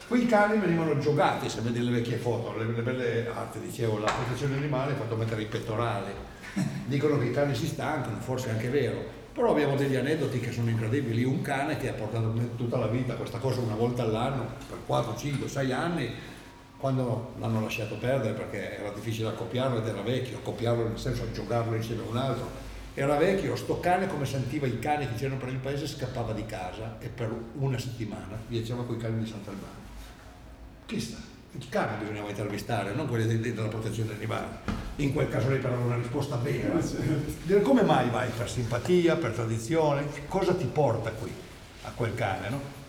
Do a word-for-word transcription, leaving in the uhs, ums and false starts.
Quei cani venivano giocati, se vedi le vecchie foto, le, le belle arti, dicevo, la protezione animale ha fatto mettere i pettorali. Dicono che i cani si stancano, forse è anche vero, però abbiamo degli aneddoti che sono incredibili. Un cane che ha portato tutta la vita questa cosa una volta all'anno, per quattro, cinque, sei anni, quando l'hanno lasciato perdere perché era difficile accoppiarlo ed era vecchio, accoppiarlo nel senso giocarlo insieme a un altro. Era vecchio, sto cane come sentiva i cani che c'erano per il paese scappava di casa e per una settimana viaggiava con i cani di Sant'Albano. Chi sta? Il cane bisognava intervistare, non quelli della protezione animale. In quel caso lei però una risposta vera. Dire come mai vai? Per simpatia, per tradizione? Cosa ti porta qui a quel cane, no?